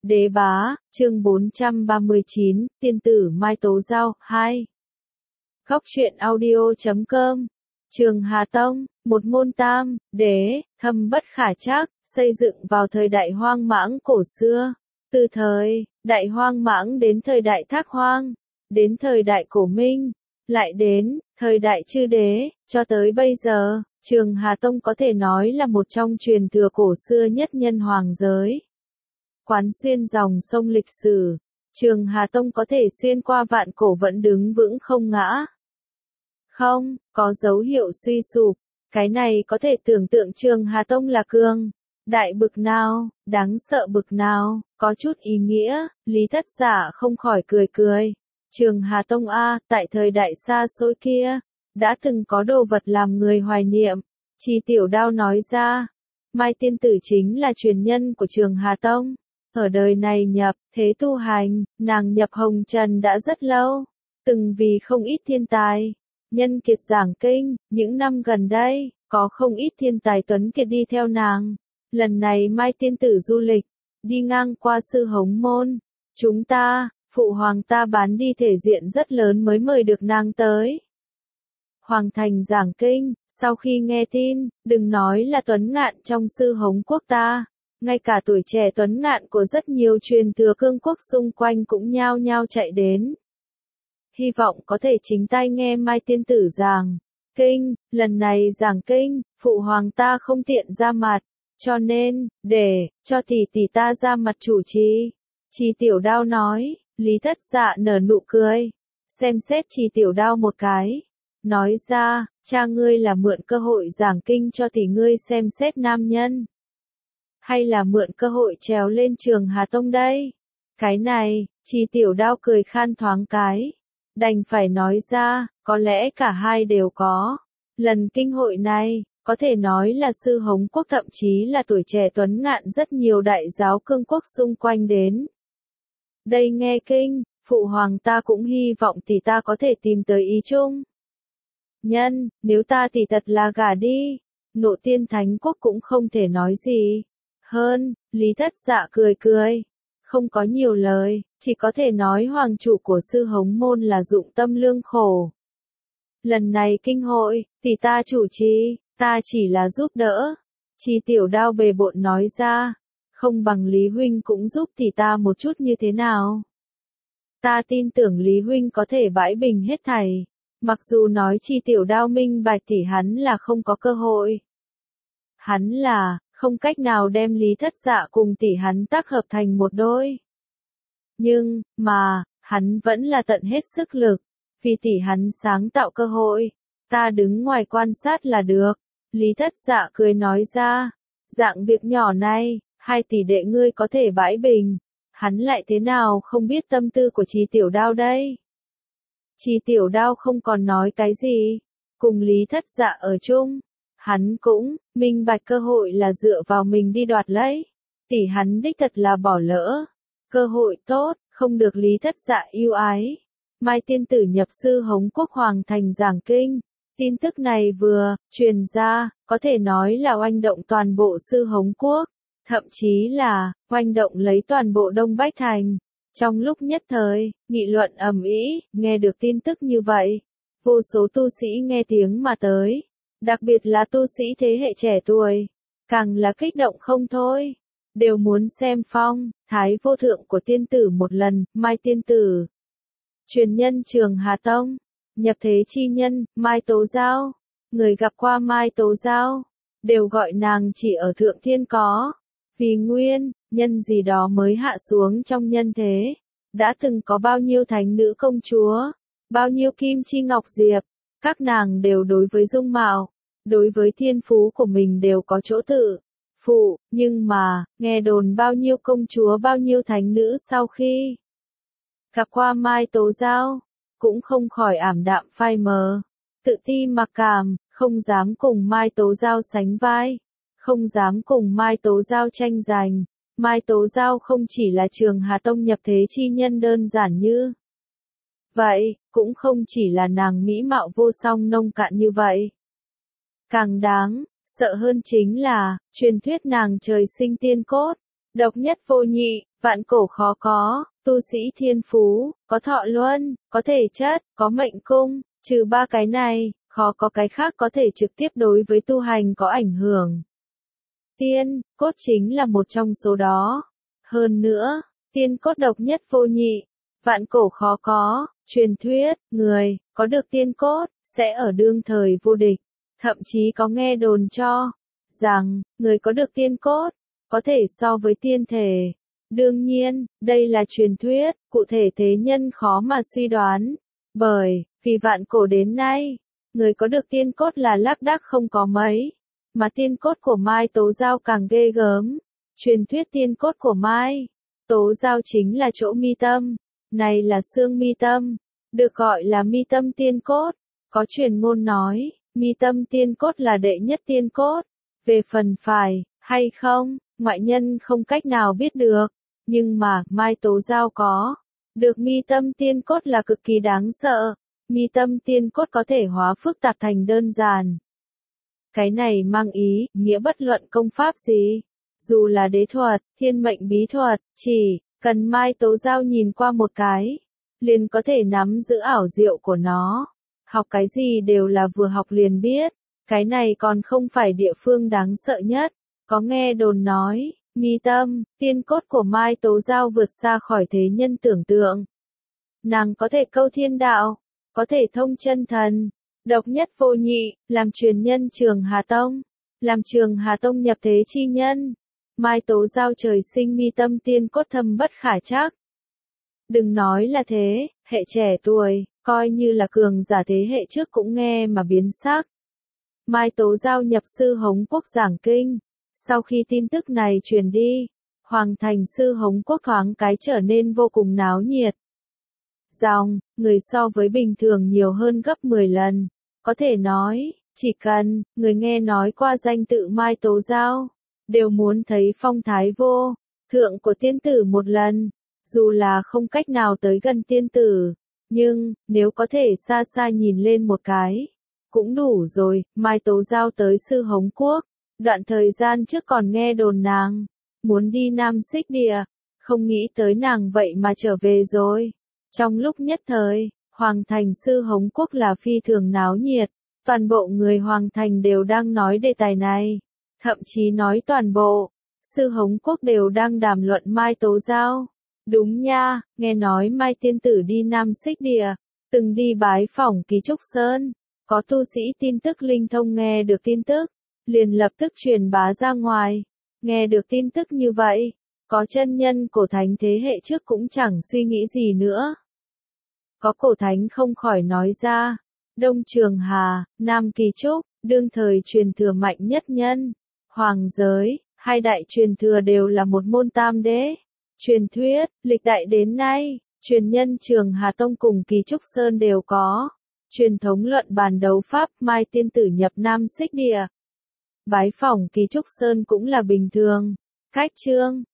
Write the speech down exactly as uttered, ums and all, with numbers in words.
Đế bá, chương bốn trăm ba mươi chín, tiên tử Mai Tố Giao, hai. Góc truyện audio chấm com. Trường Hà Tông, một môn tam, đế, thâm bất khả trắc, xây dựng vào thời đại hoang mãng cổ xưa. Từ thời đại hoang mãng đến thời đại thác hoang, đến thời đại cổ minh, lại đến thời đại chư đế, cho tới bây giờ, Trường Hà Tông có thể nói là một trong truyền thừa cổ xưa nhất nhân hoàng giới. Quán xuyên dòng sông lịch sử, Trường Hà Tông có thể xuyên qua vạn cổ vẫn đứng vững không ngã. Không có dấu hiệu suy sụp, cái này có thể tưởng tượng Trường Hà Tông là cường đại bực nào, đáng sợ bực nào, có chút ý nghĩa. Lý Thất Giả không khỏi cười cười. Trường Hà Tông a, tại thời đại xa xôi kia, đã từng có đồ vật làm người hoài niệm. Chi Tiểu Đao nói ra, Mai tiên tử chính là truyền nhân của Trường Hà Tông. Ở đời này nhập thế tu hành, nàng nhập hồng trần đã rất lâu, từng vì không ít thiên tài, nhân kiệt giảng kinh. Những năm gần đây, có không ít thiên tài tuấn kiệt đi theo nàng. Lần này Mai tiên tử du lịch, đi ngang qua Sư Hống Môn, chúng ta, phụ hoàng ta bán đi thể diện rất lớn mới mời được nàng tới Hoàng thành giảng kinh. Sau khi nghe tin, đừng nói là tuấn ngạn trong Sư Hống quốc ta, ngay cả tuổi trẻ tuấn ngạn của rất nhiều truyền thừa cương quốc xung quanh cũng nhao nhao chạy đến. Hy vọng có thể chính tay nghe Mai tiên tử giảng kinh. Lần này giảng kinh, phụ hoàng ta không tiện ra mặt, cho nên, để cho tỷ tỷ ta ra mặt chủ trì. Chi Tiểu Đao nói. Lý Thất Dạ nở nụ cười, xem xét Chi Tiểu Đao một cái, nói ra, cha ngươi là mượn cơ hội giảng kinh cho tỷ ngươi xem xét nam nhân, hay là mượn cơ hội trèo lên Trường Hà Tông đây? Cái này, Chi Tiểu Đao cười khan thoáng cái, đành phải nói ra, có lẽ cả hai đều có. Lần kinh hội này, có thể nói là Sư Hống quốc thậm chí là tuổi trẻ tuấn ngạn rất nhiều đại giáo cương quốc xung quanh đến đây nghe kinh. Phụ hoàng ta cũng hy vọng tỷ ta có thể tìm tới ý chung nhân, nếu ta tỷ thật là gả đi, Nộ Tiên Thánh quốc cũng không thể nói gì hơn. Lý Thất Dạ cười cười, không có nhiều lời, chỉ có thể nói hoàng chủ của Sư Hống Môn là dụng tâm lương khổ. Lần này kinh hội, tỷ ta chủ trì, ta chỉ là giúp đỡ. Chi Tiểu Đao bề bộn nói ra, không bằng Lý huynh cũng giúp tỷ ta một chút như thế nào? Ta tin tưởng Lý huynh có thể bãi bình hết thảy. Mặc dù nói Chi Tiểu Đao minh bạch tỷ hắn là không có cơ hội. Hắn là không cách nào đem Lý Thất Dạ cùng tỷ hắn tác hợp thành một đôi. Nhưng, mà, hắn vẫn là tận hết sức lực, vì tỷ hắn sáng tạo cơ hội. Ta đứng ngoài quan sát là được. Lý Thất Dạ cười nói ra, dạng việc nhỏ này, hai tỷ đệ ngươi có thể bãi bình, hắn lại thế nào không biết tâm tư của Chi Tiểu Đao đây? Chi Tiểu Đao không còn nói cái gì, cùng Lý Thất Dạ ở chung, hắn cũng minh bạch cơ hội là dựa vào mình đi đoạt lấy, tỷ hắn đích thật là bỏ lỡ cơ hội tốt, không được Lý Thất Dạ yêu ái. Mai tiên tử nhập Sư Hống quốc hoàng thành giảng kinh, tin tức này vừa truyền ra, có thể nói là oanh động toàn bộ Sư Hống quốc, thậm chí là oanh động lấy toàn bộ Đông Bách Thành. Trong lúc nhất thời, nghị luận ầm ĩ. Nghe được tin tức như vậy, vô số tu sĩ nghe tiếng mà tới, đặc biệt là tu sĩ thế hệ trẻ tuổi, càng là kích động không thôi, đều muốn xem phong thái vô thượng của tiên tử một lần. Mai tiên tử, truyền nhân Trường Hà Tông, nhập thế chi nhân, Mai Tố Giao. Người gặp qua Mai Tố Giao, đều gọi nàng chỉ ở thượng thiên có, vì nguyên nhân gì đó mới hạ xuống trong nhân thế. Đã từng có bao nhiêu thánh nữ công chúa, bao nhiêu kim chi ngọc diệp, các nàng đều đối với dung mạo, đối với thiên phú của mình đều có chỗ tự phụ, nhưng mà, nghe đồn bao nhiêu công chúa bao nhiêu thánh nữ sau khi gặp qua Mai Tố Giao, cũng không khỏi ảm đạm phai mờ, tự ti mặc cảm, không dám cùng Mai Tố Giao sánh vai, không dám cùng Mai Tố Giao tranh giành. Mai Tố Giao không chỉ là Trường Hà Tông nhập thế chi nhân đơn giản như vậy, cũng không chỉ là nàng mỹ mạo vô song nông cạn như vậy. Càng đáng sợ hơn chính là, truyền thuyết nàng trời sinh tiên cốt, độc nhất vô nhị, vạn cổ khó có, tu sĩ thiên phú, có thọ luân, có thể chất, có mệnh cung, trừ ba cái này, khó có cái khác có thể trực tiếp đối với tu hành có ảnh hưởng. Tiên cốt chính là một trong số đó. Hơn nữa, tiên cốt độc nhất vô nhị, vạn cổ khó có, truyền thuyết, người có được tiên cốt sẽ ở đương thời vô địch, thậm chí có nghe đồn cho rằng người có được tiên cốt có thể so với tiên thể. Đương nhiên, đây là truyền thuyết, cụ thể thế nhân khó mà suy đoán, bởi vì vạn cổ đến nay, người có được tiên cốt là lác đác không có mấy, mà tiên cốt của Mai Tố Giao càng ghê gớm. Truyền thuyết tiên cốt của Mai Tố Giao chính là chỗ mi tâm, này là xương mi tâm, được gọi là mi tâm tiên cốt. Có truyền ngôn nói, mi tâm tiên cốt là đệ nhất tiên cốt. Về phần phải hay không, ngoại nhân không cách nào biết được, nhưng mà Mai Tố Giao có được mi tâm tiên cốt là cực kỳ đáng sợ. Mi tâm tiên cốt có thể hóa phức tạp thành đơn giản. Cái này mang ý nghĩa bất luận công pháp gì, dù là đế thuật, thiên mệnh bí thuật, chỉ cần Mai Tố Giao nhìn qua một cái, liền có thể nắm giữ ảo diệu của nó. Học cái gì đều là vừa học liền biết, cái này còn không phải địa phương đáng sợ nhất. Có nghe đồn nói, mi tâm, tiên cốt của Mai Tố Giao vượt xa khỏi thế nhân tưởng tượng. Nàng có thể câu thiên đạo, có thể thông chân thần, độc nhất vô nhị, làm truyền nhân Trường Hà Tông, làm Trường Hà Tông nhập thế chi nhân. Mai Tố Giao trời sinh mi tâm tiên cốt thâm bất khả trắc. Đừng nói là thế, hệ trẻ tuổi, coi như là cường giả thế hệ trước cũng nghe mà biến sắc. Mai Tố Giao nhập sư Hống Quốc giảng kinh. Sau khi tin tức này truyền đi, Hoàng thành sư Hống Quốc thoáng cái trở nên vô cùng náo nhiệt. Dòng người so với bình thường nhiều hơn gấp mười lần. Có thể nói, chỉ cần người nghe nói qua danh tự Mai Tố Giao, đều muốn thấy phong thái vô thượng của tiên tử một lần. Dù là không cách nào tới gần tiên tử, nhưng nếu có thể xa xa nhìn lên một cái, cũng đủ rồi. Mai Tố Giao tới sư Hống Quốc, đoạn thời gian trước còn nghe đồn nàng muốn đi Nam Xích Địa, không nghĩ tới nàng vậy mà trở về rồi. Trong lúc nhất thời, Hoàng thành sư Hống Quốc là phi thường náo nhiệt, toàn bộ người Hoàng thành đều đang nói đề tài này, thậm chí nói toàn bộ sư Hống Quốc đều đang đàm luận Mai Tố Giao. Đúng nha, nghe nói Mai tiên tử đi Nam Xích Địa, từng đi bái phỏng Ký Trúc Sơn, có tu sĩ tin tức linh thông nghe được tin tức, liền lập tức truyền bá ra ngoài. Nghe được tin tức như vậy, có chân nhân cổ thánh thế hệ trước cũng chẳng suy nghĩ gì nữa. Có cổ thánh không khỏi nói ra, Đông Trường Hà, Nam Kỳ Trúc, đương thời truyền thừa mạnh nhất nhân, hoàng giới, hai đại truyền thừa đều là một môn tam đế. Truyền thuyết, lịch đại đến nay, truyền nhân Trường Hà Tông cùng Ký Trúc Sơn đều có. Truyền thống luận bàn đấu pháp, Mai tiên tử nhập Nam Xích Địa. Bái phỏng Ký Trúc Sơn cũng là bình thường. Cách chương